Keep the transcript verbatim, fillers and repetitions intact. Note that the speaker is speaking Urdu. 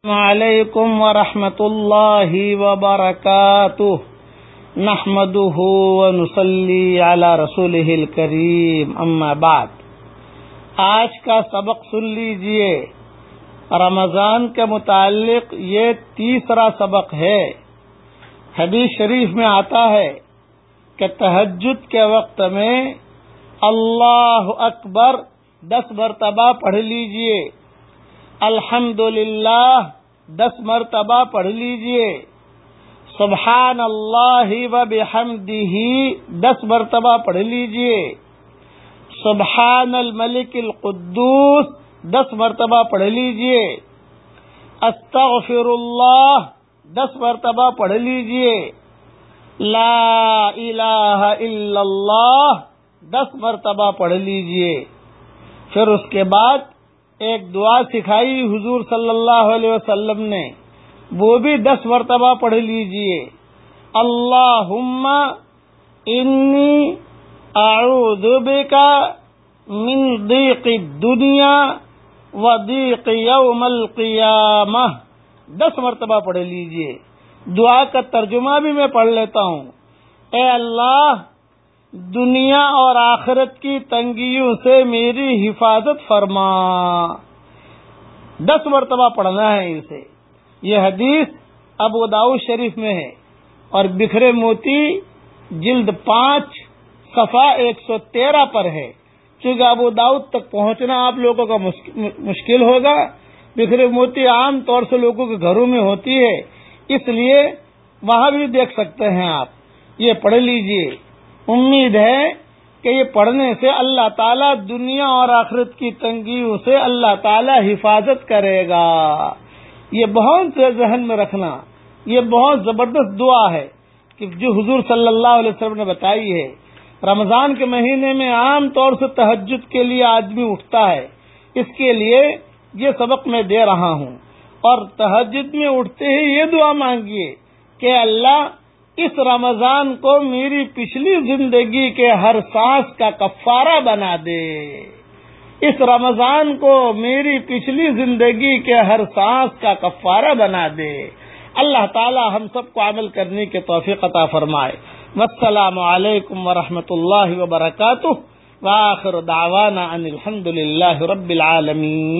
علیکم ورحمۃ اللہ وبرکاتہ نحمده ونصلی علی رسولہ الکریم اما بعد۔ آج کا سبق سن لیجئے۔ رمضان کے متعلق یہ تیسرا سبق ہے۔ حدیث شریف میں آتا ہے کہ تہجد کے وقت میں اللہ اکبر دس مرتبہ پڑھ لیجئے، الحمدللہ دس مرتبہ پڑھ لیجئے، سبحان اللہ و بحمدہ دس مرتبہ پڑھ لیجئے، سبحان الملک القدوس دس مرتبہ پڑھ لیجئے، استغفر اللہ دس مرتبہ پڑھ لیجئے، لا الہ الا اللہ دس مرتبہ پڑھ لیجئے۔ پھر اس کے بعد ایک دعا سکھائی حضور صلی اللہ علیہ وسلم نے، وہ بھی دس مرتبہ پڑھ لیجئے، اللہم انی اعوذ بک من ضیق الدنیا و ضیق یوم القیامہ دس مرتبہ پڑھ لیجئے۔ دعا کا ترجمہ بھی میں پڑھ لیتا ہوں۔ اے اللہ، دنیا اور آخرت کی تنگیوں سے میری حفاظت فرما۔ دس مرتبہ پڑھنا ہے اسے۔ یہ حدیث ابو داؤد شریف میں ہے اور بکھرے موتی جلد پانچ صفحہ ایک سو تیرہ پر ہے۔ چونکہ ابو داؤد تک پہنچنا آپ لوگوں کا مشکل ہوگا، بکھرے موتی عام طور سے لوگوں کے گھروں میں ہوتی ہے، اس لیے وہاں بھی دیکھ سکتے ہیں آپ۔ یہ پڑھ لیجئے۔ امید ہے کہ یہ پڑھنے سے اللہ تعالیٰ دنیا اور آخرت کی تنگیوں سے اللہ تعالیٰ حفاظت کرے گا۔ یہ بہت سے ذہن میں رکھنا، یہ بہت زبردست دعا ہے کہ جو حضور صلی اللہ علیہ وسلم نے بتائی ہے۔ رمضان کے مہینے میں عام طور سے تہجد کے لیے آدمی اٹھتا ہے، اس کے لیے یہ سبق میں دے رہا ہوں۔ اور تہجد میں اٹھتے ہی یہ دعا مانگیے کہ اللہ اس رمضان کو میری پچھلی زندگی کے ہر سانس کا کفارہ بنا دے، اس رمضان کو میری پچھلی زندگی کے ہر سانس کا کفارہ بنا دے۔ اللہ تعالی ہم سب کو عمل کرنے کی توفیق عطا فرمائے۔ والسلام علیکم ورحمۃ اللہ وبرکاتہ، وآخر دعوانا ان الحمد للہ رب العالمین۔